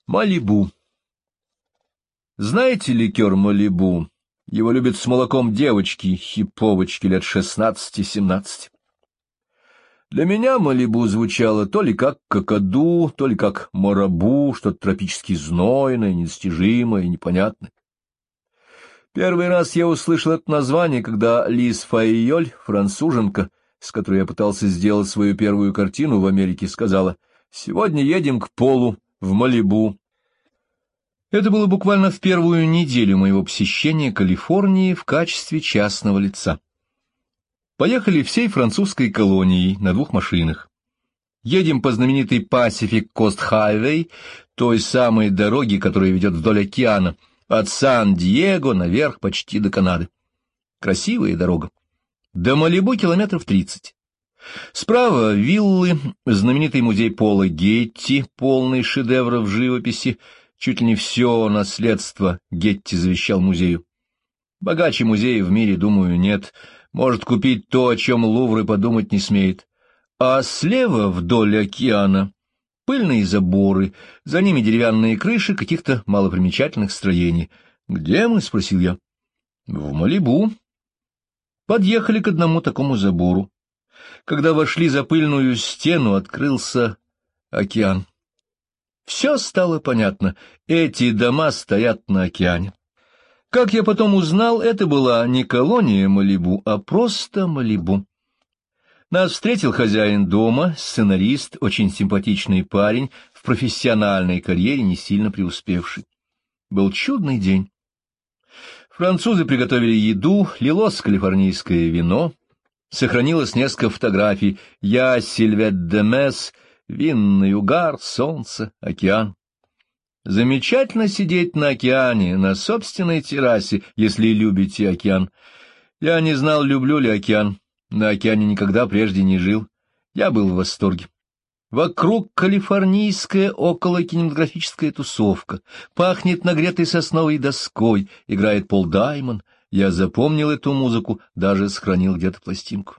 Малибу. Знаете ликер Малибу? Его любят с молоком девочки, хиповочки лет 16-17. Для меня Малибу звучало то ли как какаду, то ли как марабу, что-то тропически знойное, недостижимое и непонятное. Первый раз я услышал это название, когда Лиз Файоль, француженка, с которой я пытался сделать свою первую картину в Америке, сказала: «Сегодня едем к Полу, в Малибу». Это было буквально в первую неделю моего посещения Калифорнии в качестве частного лица. Поехали всей французской колонией на 2 машинах. Едем по знаменитой Pacific Coast Highway, той самой дороге, которая ведет вдоль океана, от Сан-Диего наверх почти до Канады. Красивая дорога. До Малибу километров 30. Справа виллы, знаменитый музей Пола Гетти, полный шедевров живописи. Чуть ли не все наследство Гетти завещал музею. Богаче музея в мире, думаю, нет. Может купить то, о чем Лувр и подумать не смеет. А слева, вдоль океана, пыльные заборы, за ними деревянные крыши каких-то малопримечательных строений. «Где мы?» — спросил я. «В Малибу». Подъехали к одному такому забору. Когда вошли за пыльную стену, открылся океан. Все стало понятно. Эти дома стоят на океане. Как я потом узнал, это была не колония Малибу, а просто Малибу. Нас встретил хозяин дома, сценарист, очень симпатичный парень, в профессиональной карьере не сильно преуспевший. Был чудный день. Французы приготовили еду, лилось калифорнийское вино, сохранилось несколько фотографий. Я, Сильвет де Мес, винный угар, солнце, океан. Замечательно сидеть на океане, на собственной террасе, если любите океан. Я не знал, люблю ли океан. На океане никогда прежде не жил. Я был в восторге. Вокруг калифорнийская околокинематографическая тусовка. Пахнет нагретой сосновой доской. Играет Пол Даймон. Я запомнил эту музыку, даже сохранил где-то пластинку.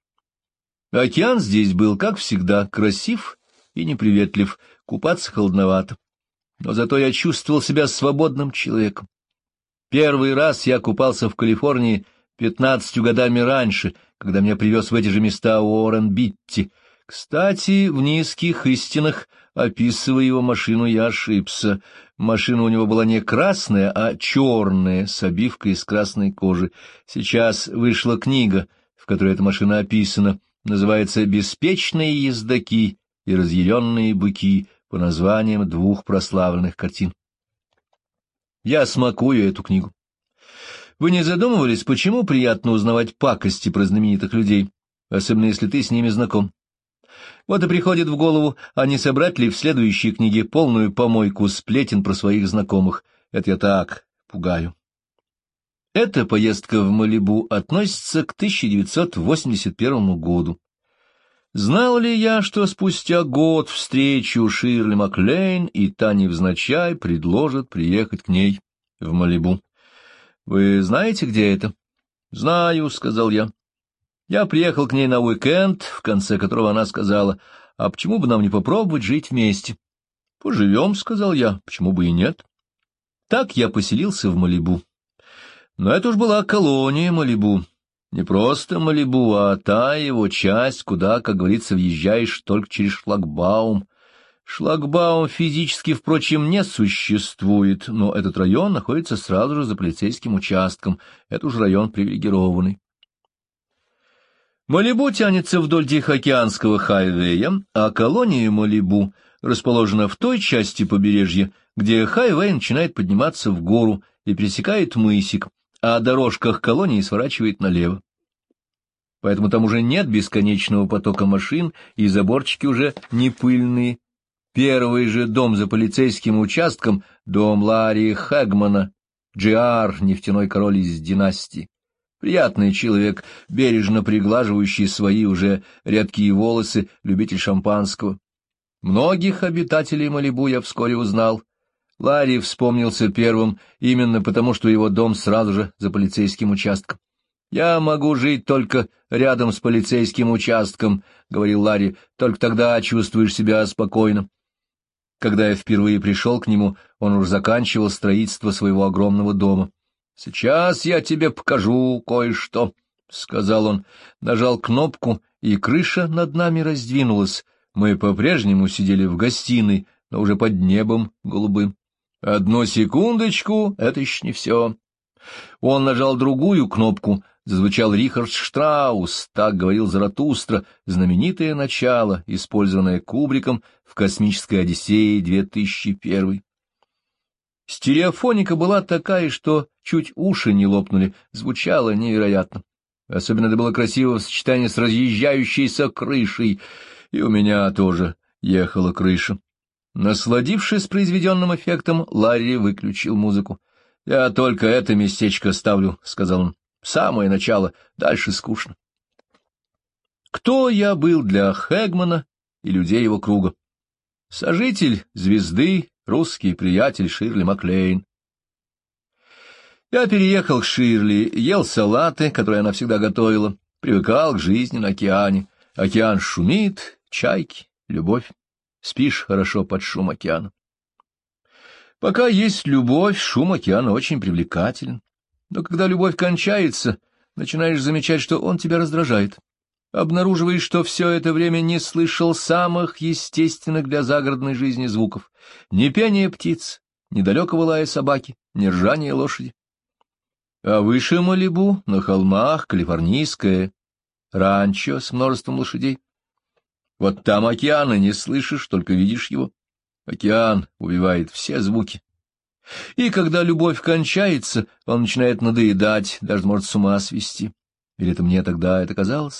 Океан здесь был, как всегда, красив и неприветлив. Купаться холодновато. Но зато я чувствовал себя свободным человеком. Первый раз я купался в Калифорнии 15 годами раньше, когда меня привез в эти же места Уоррен Битти. Кстати, в низких истинах, описывая его машину, я ошибся. Машина у него была не красная, а черная, с обивкой из красной кожи. Сейчас вышла книга, в которой эта машина описана. Называется «Беспечные ездаки и разъяренные быки», по названиям 2 прославленных картин. Я смакую эту книгу. Вы не задумывались, почему приятно узнавать пакости про знаменитых людей, особенно если ты с ними знаком? Вот и приходит в голову, а не собрать ли в следующей книге полную помойку сплетен про своих знакомых. Это я так пугаю. Эта поездка в Малибу относится к 1981 году. Знал ли я, что спустя год встречу Ширли Маклейн, и та невзначай предложит приехать к ней в Малибу? Вы знаете, где это? — Знаю, — сказал я. Я приехал к ней на уикенд, в конце которого она сказала: «А почему бы нам не попробовать жить вместе?» — Поживем, — сказал я, — почему бы и нет? Так я поселился в Малибу. Но это уж была колония Малибу. Не просто Малибу, а та его часть, куда, как говорится, въезжаешь только через шлагбаум. Шлагбаум физически, впрочем, не существует, но этот район находится сразу же за полицейским участком. Это уж район привилегированный. Малибу тянется вдоль Тихоокеанского хайвея, а колония Малибу расположена в той части побережья, где хайвей начинает подниматься в гору и пересекает мысик, а дорожка к колонии сворачивает налево. Поэтому там уже нет бесконечного потока машин, и заборчики уже не пыльные. Первый же дом за полицейским участком — дом Ларри Хэгмана, Джи.Ар., нефтяной король из династии. Приятный человек, бережно приглаживающий свои уже редкие волосы, любитель шампанского. Многих обитателей Малибу я вскоре узнал. Ларри вспомнился первым именно потому, что его дом сразу же за полицейским участком. «Я могу жить только рядом с полицейским участком», — говорил Ларри, — «только тогда чувствуешь себя спокойно». Когда я впервые пришел к нему, он уже заканчивал строительство своего огромного дома. — Сейчас я тебе покажу кое-что, — сказал он, нажал кнопку, и крыша над нами раздвинулась. Мы по-прежнему сидели в гостиной, но уже под небом голубым. — Одну секундочку, это еще не все. Он нажал другую кнопку, зазвучал Рихард Штраус, так говорил Заратустра, знаменитое начало, использованное Кубриком в «Космической Одиссее» 2001. Стереофоника была такая, что чуть уши не лопнули, звучало невероятно. Особенно это было красиво в сочетании с разъезжающейся крышей, и у меня тоже ехала крыша. Насладившись произведенным эффектом, Ларри выключил музыку. — Я только это местечко ставлю, — сказал он. — Самое начало, дальше скучно. Кто я был для Хэгмана и людей его круга? Сожитель звезды, русский приятель Ширли Маклейн. Я переехал к Ширли, ел салаты, которые она всегда готовила, привыкал к жизни на океане. Океан шумит, чайки, любовь. Спишь хорошо под шум океана. Пока есть любовь, шум океана очень привлекателен. Но когда любовь кончается, начинаешь замечать, что он тебя раздражает. Обнаруживаешь, что все это время не слышал самых естественных для загородной жизни звуков. Ни пения птиц, ни далекого лая собаки, ни ржания лошади. А выше Малибу, на холмах, калифорнийское ранчо с множеством лошадей. Вот там океана не слышишь, только видишь его. Океан убивает все звуки. И когда любовь кончается, он начинает надоедать, даже может с ума свести. Или это мне тогда это казалось?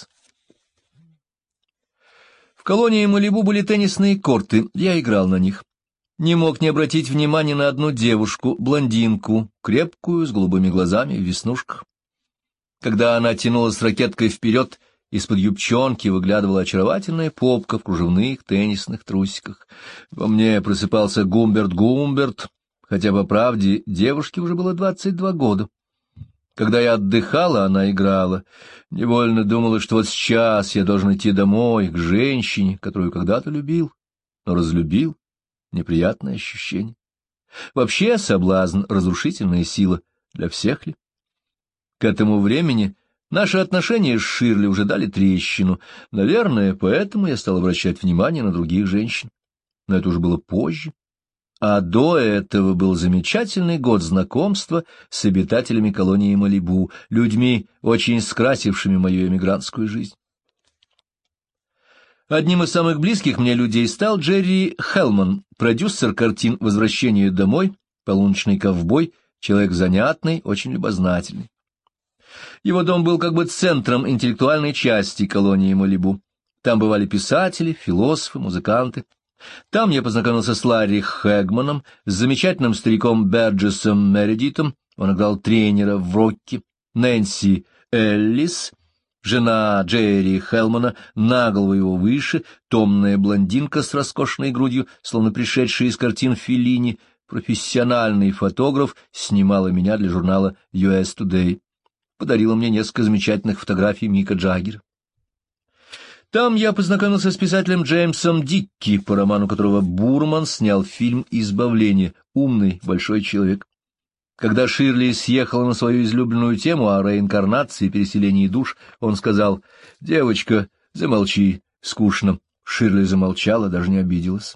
В колонии Малибу были теннисные корты, я играл на них. Не мог не обратить внимания на одну девушку, блондинку, крепкую, с голубыми глазами, в веснушках. Когда она тянулась ракеткой вперед, из-под юбчонки выглядывала очаровательная попка в кружевных теннисных трусиках. Во мне просыпался Гумберт, хотя, по правде, девушке уже было 22 года. Когда я отдыхала, она играла. Невольно думала, что вот сейчас я должен идти домой, к женщине, которую когда-то любил, но разлюбил. Неприятное ощущение. Вообще соблазн — разрушительная сила. Для всех ли? К этому времени наши отношения с Ширли уже дали трещину. Наверное, поэтому я стал обращать внимание на других женщин. Но это уже было позже. А до этого был замечательный год знакомства с обитателями колонии Малибу, людьми, очень скрасившими мою эмигрантскую жизнь. Одним из самых близких мне людей стал Джерри Хелман, продюсер картин «Возвращение домой», «Полуночный ковбой», человек занятный, очень любознательный. Его дом был как бы центром интеллектуальной части колонии Малибу. Там бывали писатели, философы, музыканты. Там я познакомился с Ларри Хэгманом, с замечательным стариком Берджесом Мередитом, он играл тренера в «Рокки», Нэнси Эллис, жена Джерри Хелмана, на голову его выше, томная блондинка с роскошной грудью, словно пришедшая из картин Феллини, профессиональный фотограф, снимала меня для журнала US Today. Подарила мне несколько замечательных фотографий Мика Джаггера. Там я познакомился с писателем Джеймсом Дикки, по роману которого Бурман снял фильм «Избавление», умный, большой человек. Когда Ширли съехала на свою излюбленную тему о реинкарнации и переселении душ, он сказал: «Девочка, замолчи, скучно». Ширли замолчала, даже не обиделась.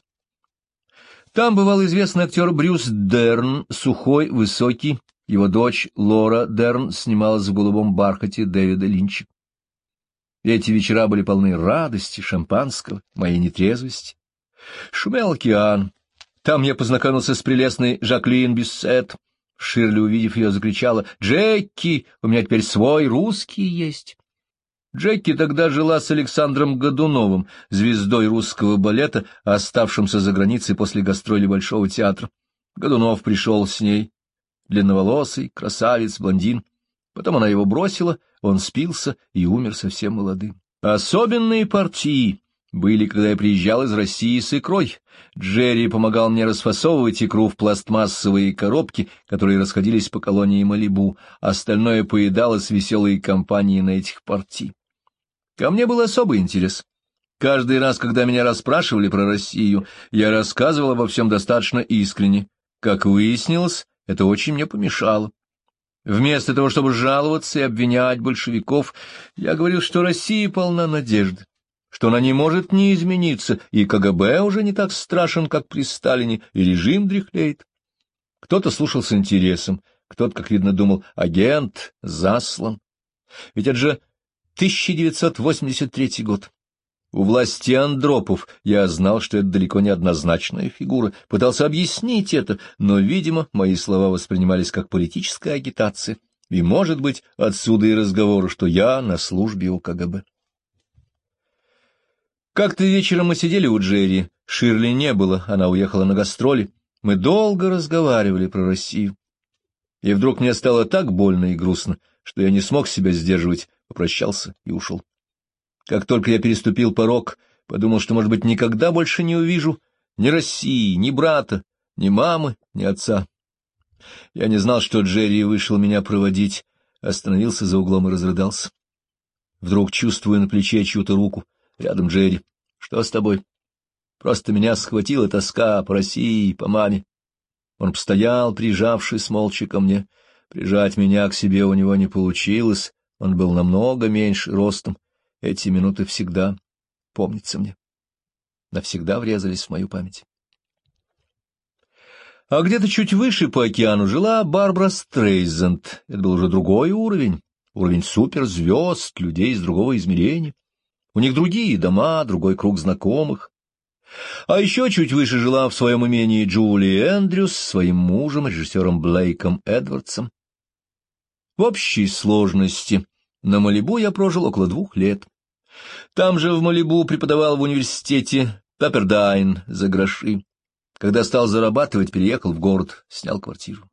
Там бывал известный актер Брюс Дерн, сухой, высокий. Его дочь Лора Дерн снималась в «Голубом бархате» Дэвида Линча. Эти вечера были полны радости, шампанского, моей нетрезвости. Шумел океан. Там я познакомился с прелестной Жаклин Биссет. Ширли, увидев ее, закричала: «Джеки, у меня теперь свой русский есть». Джеки тогда жила с Александром Годуновым, звездой русского балета, оставшимся за границей после гастролей Большого театра. Годунов пришел с ней, длинноволосый, красавец, блондин. Потом она его бросила, он спился и умер совсем молодым. Особенные партии были, когда я приезжал из России с икрой. Джерри помогал мне расфасовывать икру в пластмассовые коробки, которые расходились по колонии Малибу, остальное поедалось веселой компанией на этих партий. Ко мне был особый интерес. Каждый раз, когда меня расспрашивали про Россию, я рассказывал обо всем достаточно искренне. Как выяснилось, это очень мне помешало. Вместо того, чтобы жаловаться и обвинять большевиков, я говорил, что Россия полна надежды, что она не может не измениться, и КГБ уже не так страшен, как при Сталине, и режим дряхлеет. Кто-то слушал с интересом, кто-то, как видно, думал: агент заслан. Ведь это же 1983 год. У власти Андропов я знал, что это далеко не однозначная фигура, пытался объяснить это, но, видимо, мои слова воспринимались как политическая агитация, и, может быть, отсюда и разговоры, что я на службе у КГБ. Как-то вечером мы сидели у Джерри, Ширли не было, она уехала на гастроли, мы долго разговаривали про Россию. И вдруг мне стало так больно и грустно, что я не смог себя сдерживать, попрощался и ушел. Как только я переступил порог, подумал, что, может быть, никогда больше не увижу ни России, ни брата, ни мамы, ни отца. Я не знал, что Джерри вышел меня проводить, остановился за углом и разрыдался. Вдруг чувствую на плече чью-то руку, рядом Джерри. Что с тобой? Просто меня схватила тоска по России, по маме. Он постоял, прижавшись молча ко мне. Прижать меня к себе у него не получилось, он был намного меньше ростом. Эти минуты всегда помнятся мне, навсегда врезались в мою память. А где-то чуть выше по океану жила Барбара Стрейзанд. Это был уже другой уровень, уровень суперзвезд, людей из другого измерения. У них другие дома, другой круг знакомых. А еще чуть выше жила в своем имении Джули Эндрюс с своим мужем, режиссером Блейком Эдвардсом. В общей сложности на Малибу я прожил около 2 лет. Там же в Малибу преподавал в университете Пеппердайн за гроши. Когда стал зарабатывать, переехал в город, снял квартиру.